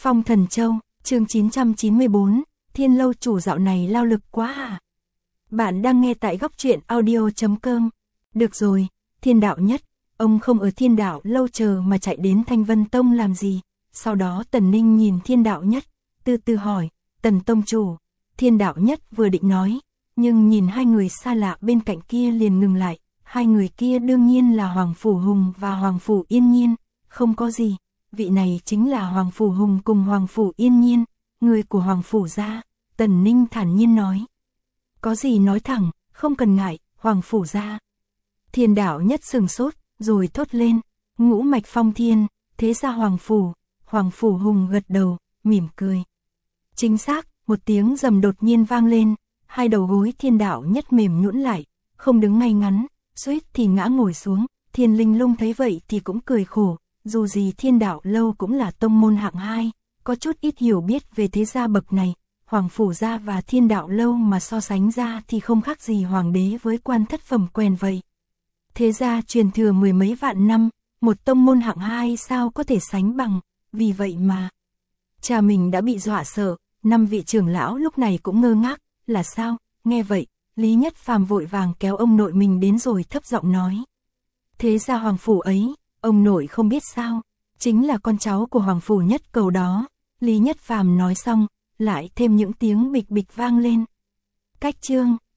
Phong Thần Châu, chương 994, Thiên Lâu chủ dạo này lao lực quá à? Bạn đang nghe tại góc truyện audio.com. Được rồi, Thiên Đạo Nhất, ông không ở Thiên Đạo Lâu chờ mà chạy đến Thanh Vân Tông làm gì? Sau đó Tần Ninh nhìn Thiên Đạo Nhất, từ từ hỏi, Tần Tông chủ. Thiên Đạo Nhất vừa định nói, nhưng nhìn hai người xa lạ bên cạnh kia liền ngừng lại. Hai người kia đương nhiên là Hoàng Phủ Hùng và Hoàng Phủ Yên Nhiên, không có gì. Vị này chính là Hoàng Phủ Hùng cùng Hoàng Phủ Yên Nhiên, người của Hoàng Phủ gia. Tần Ninh thản nhiên nói. Có gì nói thẳng, không cần ngại, Hoàng Phủ gia. Thiên Đạo Nhất sừng sốt, rồi thốt lên, ngũ mạch phong thiên, thế ra Hoàng Phủ Hùng gật đầu, mỉm cười. Chính xác, một tiếng rầm đột nhiên vang lên, hai đầu gối Thiên Đạo Nhất mềm nhũn lại, không đứng ngay ngắn, suýt thì ngã ngồi xuống. Thiên Linh Lung thấy vậy thì cũng cười khổ, dù gì Thiên Đạo Lâu cũng là tông môn hạng 2, có chút ít hiểu biết về thế gia bậc này. Hoàng Phủ gia và Thiên Đạo Lâu mà so sánh ra thì không khác gì hoàng đế với quan thất phẩm quèn vậy. Thế gia truyền thừa mười mấy vạn năm, một tông môn hạng 2 sao có thể sánh bằng, vì vậy mà cha mình đã bị dọa sợ. Năm vị trưởng lão lúc này cũng ngơ ngác, là sao? Nghe vậy, Lý Nhất Phàm vội vàng kéo ông nội mình đến rồi thấp giọng nói. Thế ra Hoàng Phủ ấy, ông nội không biết sao, chính là con cháu của Hoàng Phủ Nhất Cầu đó. Lý Nhất Phàm nói xong, lại thêm những tiếng bịch bịch vang lên. Cách chương